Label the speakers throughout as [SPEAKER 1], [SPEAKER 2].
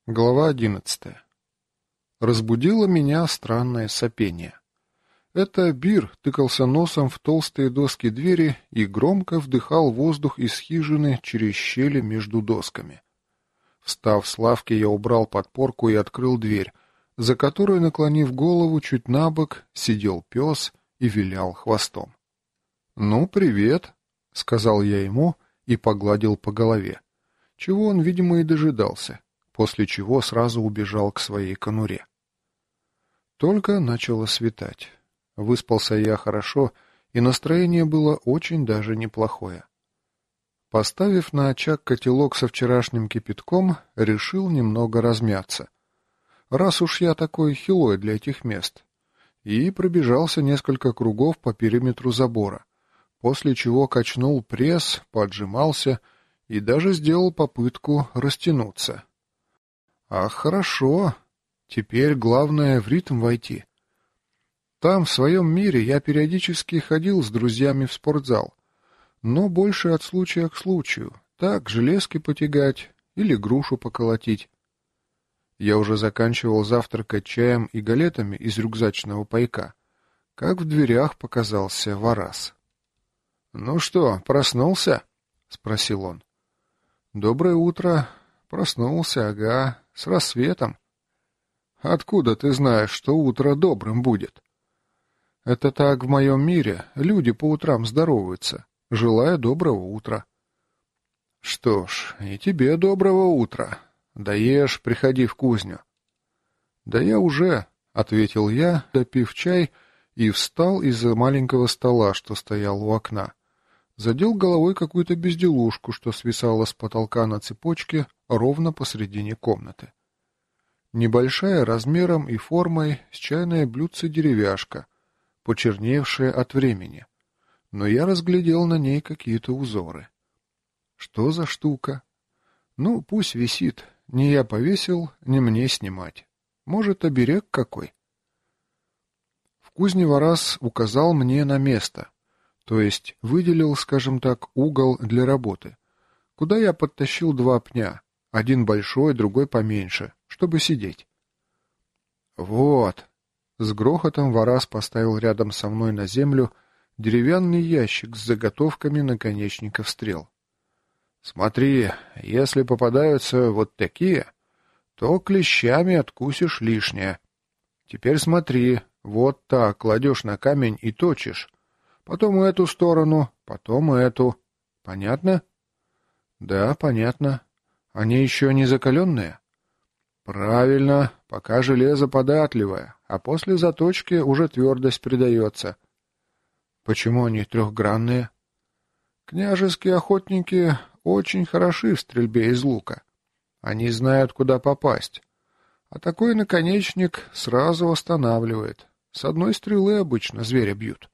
[SPEAKER 1] Глава 11. Разбудило меня странное сопение. Это Бир тыкался носом в толстые доски двери и громко вдыхал воздух из хижины через щели между досками. Встав с лавки, я убрал подпорку и открыл дверь, за которой, наклонив голову чуть набок, сидел пес и вилял хвостом. «Ну, привет», — сказал я ему и погладил по голове, чего он, видимо, и дожидался, после чего сразу убежал к своей конуре. Только начало светать. Выспался я хорошо, и настроение было очень даже неплохое. Поставив на очаг котелок со вчерашним кипятком, решил немного размяться. Раз уж я такой хилой для этих мест. И пробежался несколько кругов по периметру забора, после чего качнул пресс, поджимался и даже сделал попытку растянуться. Ах, хорошо. Теперь главное в ритм войти. Там, в своем мире, я периодически ходил с друзьями в спортзал, но больше от случая к случаю. Так, железки потягать или грушу поколотить. Я уже заканчивал завтракать чаем и галетами из рюкзачного пайка, как в дверях показался Варас. — Ну что, проснулся? — спросил он. — Доброе утро. Проснулся, ага, с рассветом. — Откуда ты знаешь, что утро добрым будет? — Это так в моем мире, люди по утрам здороваются, желая доброго утра. — Что ж, и тебе доброго утра. Доешь, приходи в кузню. — Да я уже, — ответил я, допив чай, и встал из-за маленького стола, что стоял у окна. Задел головой какую-то безделушку, что свисала с потолка на цепочке ровно посредине комнаты. Небольшая размером и формой с чайное блюдце деревяшка, почерневшая от времени, но я разглядел на ней какие-то узоры. Что за штука? Ну, пусть висит, не я повесил, не мне снимать. Может, оберег какой? В кузне Варас указал мне на место, то есть выделил, скажем так, угол для работы, куда я подтащил два пня, один большой, другой поменьше, чтобы сидеть. Вот. С грохотом Варас поставил рядом со мной на землю деревянный ящик с заготовками наконечников стрел. Смотри, если попадаются вот такие, то клещами откусишь лишнее. Теперь смотри, вот так кладешь на камень и точишь. Потом эту сторону, потом эту. Понятно? Да, понятно. Они еще не закаленные? Правильно, пока железо податливое, а после заточки уже твердость придается. Почему они трехгранные? Княжеские охотники очень хороши в стрельбе из лука. Они знают, куда попасть. А такой наконечник сразу останавливает. С одной стрелы обычно зверя бьют.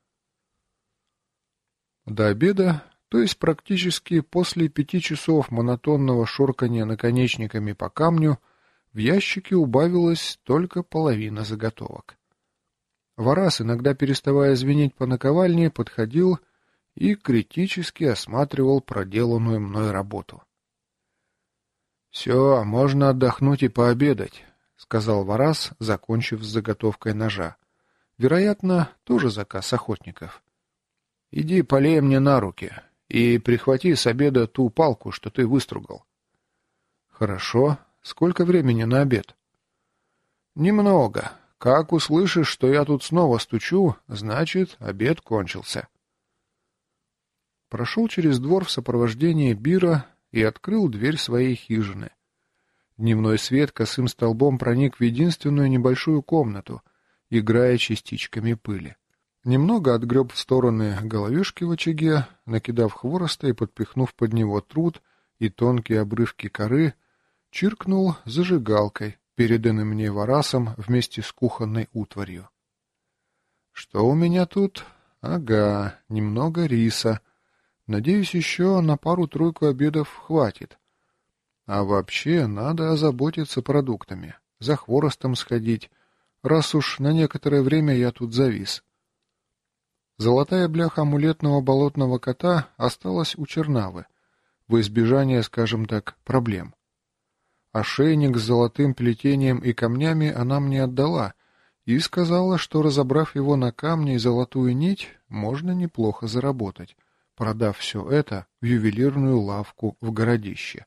[SPEAKER 1] До обеда, то есть практически после 5 часов монотонного шоркания наконечниками по камню, в ящике убавилась только половина заготовок. Варас, иногда переставая звенеть по наковальне, подходил и критически осматривал проделанную мной работу. — Все, можно отдохнуть и пообедать, — сказал Варас, закончив с заготовкой ножа. Вероятно, тоже заказ охотников. — Иди полей мне на руки и прихвати с обеда ту палку, что ты выстругал. — Хорошо. Сколько времени на обед? — Немного. Как услышишь, что я тут снова стучу, значит, обед кончился. Прошел через двор в сопровождении Бира и открыл дверь своей хижины. Дневной свет косым столбом проник в единственную небольшую комнату, играя частичками пыли. Немного отгреб в стороны головешки в очаге, накидав хвороста и подпихнув под него труд и тонкие обрывки коры, чиркнул зажигалкой, переданной мне Варасом вместе с кухонной утварью. Что у меня тут? Ага, немного риса. Надеюсь, еще на пару-тройку обедов хватит. А вообще надо озаботиться продуктами, за хворостом сходить, раз уж на некоторое время я тут завис. Золотая бляха амулетного болотного кота осталась у Чернавы, во избежание, скажем так, проблем. Ошейник с золотым плетением и камнями она мне отдала и сказала, что, разобрав его на камни и золотую нить, можно неплохо заработать, продав все это в ювелирную лавку в городище.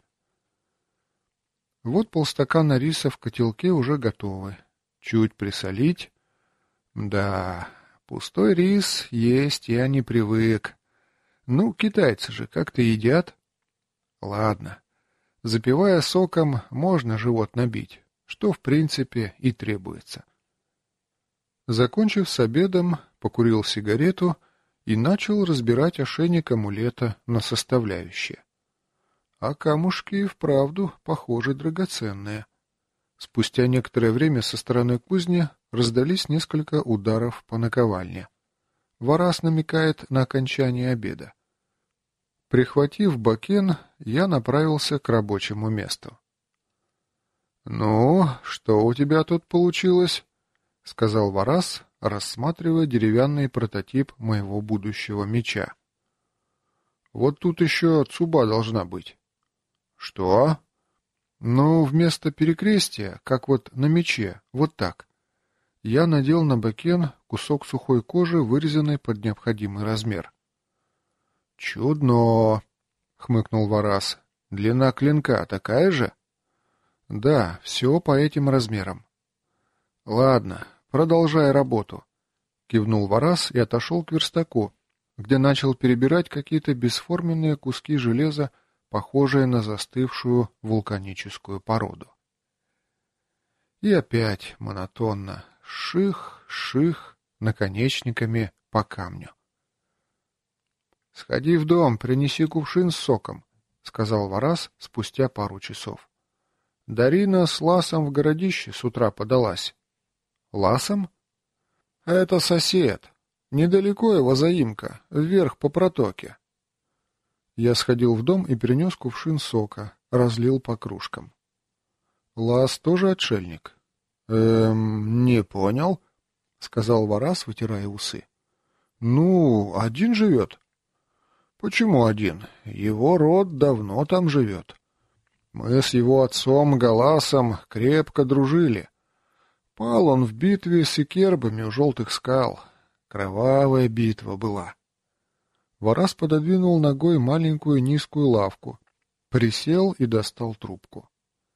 [SPEAKER 1] Вот полстакана риса в котелке уже готовы. Чуть присолить. Да, пустой рис есть я не привык. Ну, китайцы же как-то едят. Ладно. Запивая соком, можно живот набить, что в принципе и требуется. Закончив с обедом, покурил сигарету и начал разбирать ошейник амулета на составляющие. А камушки и вправду, похоже, драгоценные. Спустя некоторое время со стороны кузни раздались несколько ударов по наковальне. Варас намекает на окончание обеда. Прихватив бакен, я направился к рабочему месту. «Ну, что у тебя тут получилось?» — сказал Варас, рассматривая деревянный прототип моего будущего меча. «Вот тут еще цуба должна быть». «Что?» «Ну, вместо перекрестия, как вот на мече, вот так». Я надел на бакен кусок сухой кожи, вырезанный под необходимый размер. «Чудно!» — хмыкнул Варас. «Длина клинка такая же?» «Да, все по этим размерам». «Ладно, продолжай работу», — кивнул Варас и отошел к верстаку, где начал перебирать какие-то бесформенные куски железа, похожие на застывшую вулканическую породу. И опять монотонно ших, ших, наконечниками по камню. «Сходи в дом, принеси кувшин с соком», — сказал Варас спустя пару часов. «Дарина с Ласом в городище с утра подалась». «Ласом?» «Это сосед. Недалеко его заимка, вверх по протоке». Я сходил в дом и принес кувшин сока, разлил по кружкам. «Лас тоже отшельник?» Не понял», — сказал Варас, вытирая усы. «Ну, один живет». «Почему один? Его род давно там живет. Мы с его отцом Галасом крепко дружили. Пал он в битве с икербами у Желтых скал. Кровавая битва была». Варас пододвинул ногой маленькую низкую лавку, присел и достал трубку.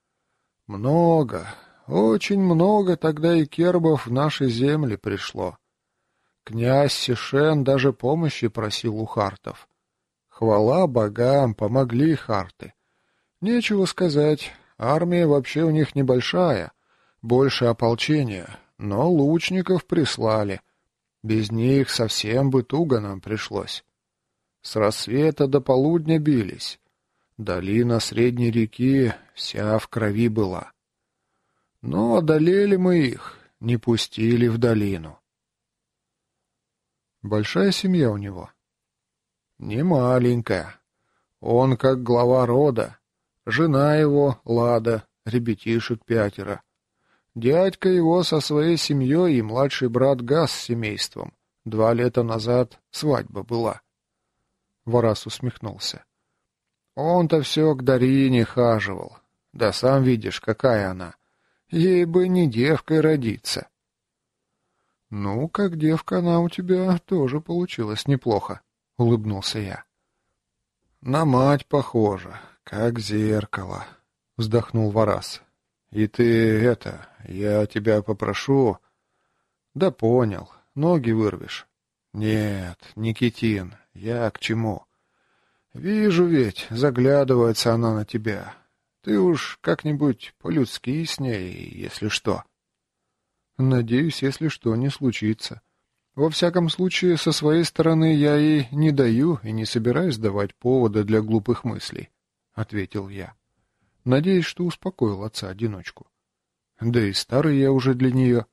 [SPEAKER 1] «Много, очень много тогда икербов в наши земли пришло. Князь Сишен даже помощи просил у хартов. Хвала богам, помогли харты. Нечего сказать, армия вообще у них небольшая, больше ополчения, но лучников прислали. Без них совсем бы туго нам пришлось. С рассвета до полудня бились. Долина Средней реки вся в крови была. Но одолели мы их, не пустили в долину». «Большая семья у него?» «Не маленькая. Он как глава рода. Жена его, Лада, ребятишек 5. Дядька его со своей семьей и младший брат Гас с семейством. 2 лета назад свадьба была». Варас усмехнулся. «Он-то все к Дарине хаживал. Да сам видишь, какая она. Ей бы не девкой родиться». «Ну, как девка она у тебя тоже получилась неплохо», — улыбнулся я. «На мать похожа, как зеркало», — вздохнул Варас. «И ты я тебя попрошу...» «Да понял, ноги вырвешь». «Нет, Никитин, я к чему? Вижу ведь, заглядывается она на тебя. Ты уж как-нибудь по-людски с ней, если что». «Надеюсь, если что, не случится. Во всяком случае, со своей стороны я ей не даю и не собираюсь давать повода для глупых мыслей», — ответил я. «Надеюсь, что успокоил отца-одиночку. Да и старый я уже для нее».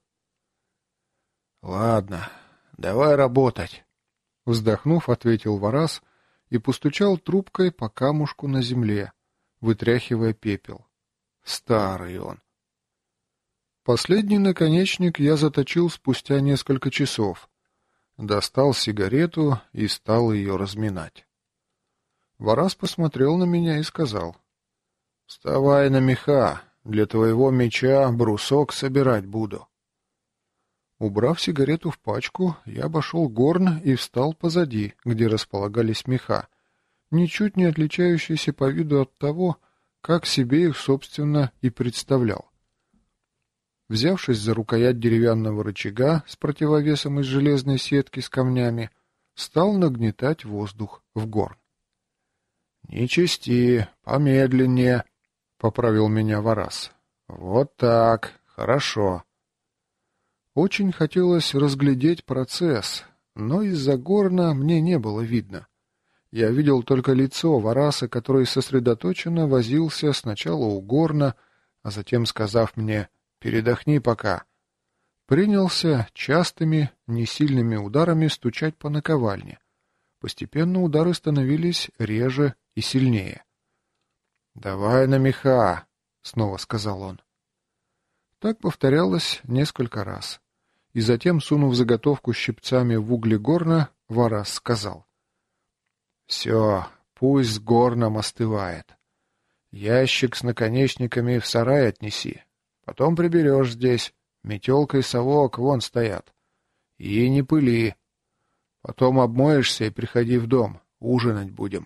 [SPEAKER 1] «Ладно, давай работать», — вздохнув, ответил Варас и постучал трубкой по камушку на земле, вытряхивая пепел. Старый он. Последний наконечник я заточил спустя несколько часов. Достал сигарету и стал ее разминать. Варас посмотрел на меня и сказал: «Вставай на меха, Для твоего меча брусок собирать буду». Убрав сигарету в пачку, я обошел горн и встал позади, где располагались меха, ничуть не отличающиеся по виду от того, как себе их, собственно, и представлял. Взявшись за рукоять деревянного рычага с противовесом из железной сетки с камнями, стал нагнетать воздух в горн. «Не чисти, помедленнее», — поправил меня Варас. «Вот так, хорошо». Очень хотелось разглядеть процесс, но из-за горна мне не было видно. Я видел только лицо Вараса, который сосредоточенно возился сначала у горна, а затем, сказав мне «передохни пока», принялся частыми, несильными ударами стучать по наковальне. Постепенно удары становились реже и сильнее. «Давай на меха», — снова сказал он. Так повторялось несколько раз. И затем, сунув заготовку щипцами в угли горна, Варас сказал: «Все, пусть с горном остывает. Ящик с наконечниками в сарай отнеси. Потом приберешь здесь. Метелка и совок вон стоят. И не пыли. Потом обмоешься и приходи в дом. Ужинать будем».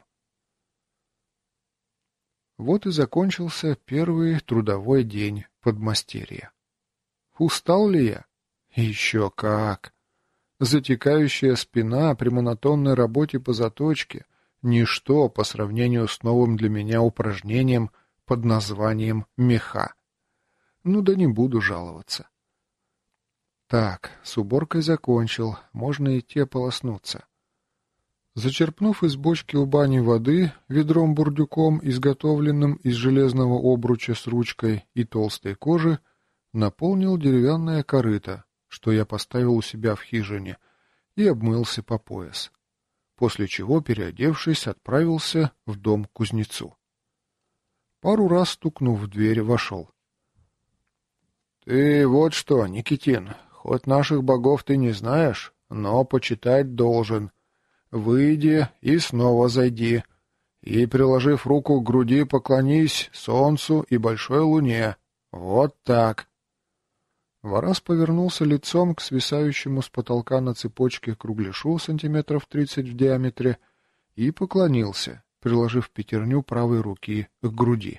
[SPEAKER 1] Вот и закончился первый трудовой день подмастерья. Устал ли я? Еще как! Затекающая спина при монотонной работе по заточке — ничто по сравнению с новым для меня упражнением под названием меха. Ну да не буду жаловаться. Так, с уборкой закончил, можно идти ополоснуться. Зачерпнув из бочки у бани воды ведром-бурдюком, изготовленным из железного обруча с ручкой и толстой кожи, наполнил деревянное корыто, что я поставил у себя в хижине, и обмылся по пояс, после чего, переодевшись, отправился в дом к кузнецу. Пару раз, стукнув в дверь, вошел. — Ты вот что, Никитин, хоть наших богов ты не знаешь, но почитать должен. Выйди и снова зайди, и, приложив руку к груди, поклонись солнцу и большой луне. Вот так. Варас повернулся лицом к свисающему с потолка на цепочке кругляшу сантиметров 30 в диаметре и поклонился, приложив пятерню правой руки к груди.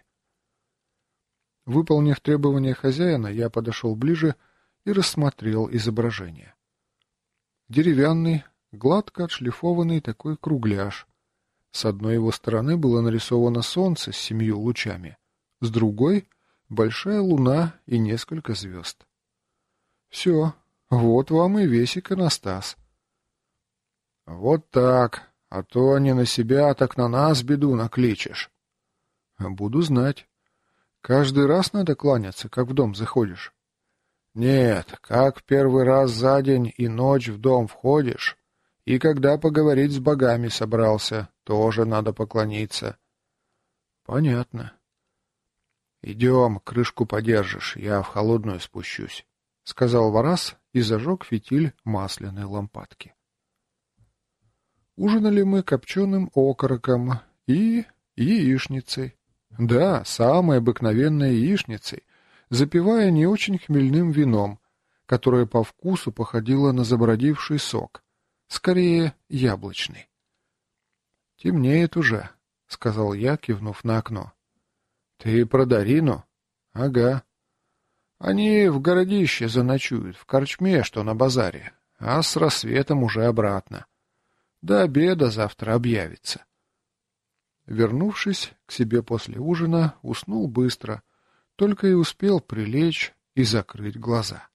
[SPEAKER 1] Выполнив требования хозяина, я подошел ближе и рассмотрел изображение. Деревянный, гладко отшлифованный такой кругляш. С одной его стороны было нарисовано солнце с 7 лучами, с другой — большая луна и несколько звезд. Все, вот вам и весь иконостас. Вот так, а то не на себя, так на нас беду накличешь. Буду знать. Каждый раз надо кланяться, как в дом заходишь? Нет, как в первый раз за день и ночь в дом входишь, и когда поговорить с богами собрался, тоже надо поклониться. Понятно. Идем, крышку подержишь, я в холодную спущусь, — сказал Варас и зажег фитиль масляной лампадки. Ужинали мы копченым окороком и яичницей. Да, самой обыкновенной яичницей, запивая не очень хмельным вином, которое по вкусу походило на забродивший сок, скорее яблочный. — Темнеет уже, — сказал я, кивнув на окно. — Ты про Дарину? — Ага. Они в городище заночуют, в корчме, что на базаре, а с рассветом уже обратно. До обеда завтра объявится. Вернувшись к себе после ужина, уснул быстро, только и успел прилечь и закрыть глаза.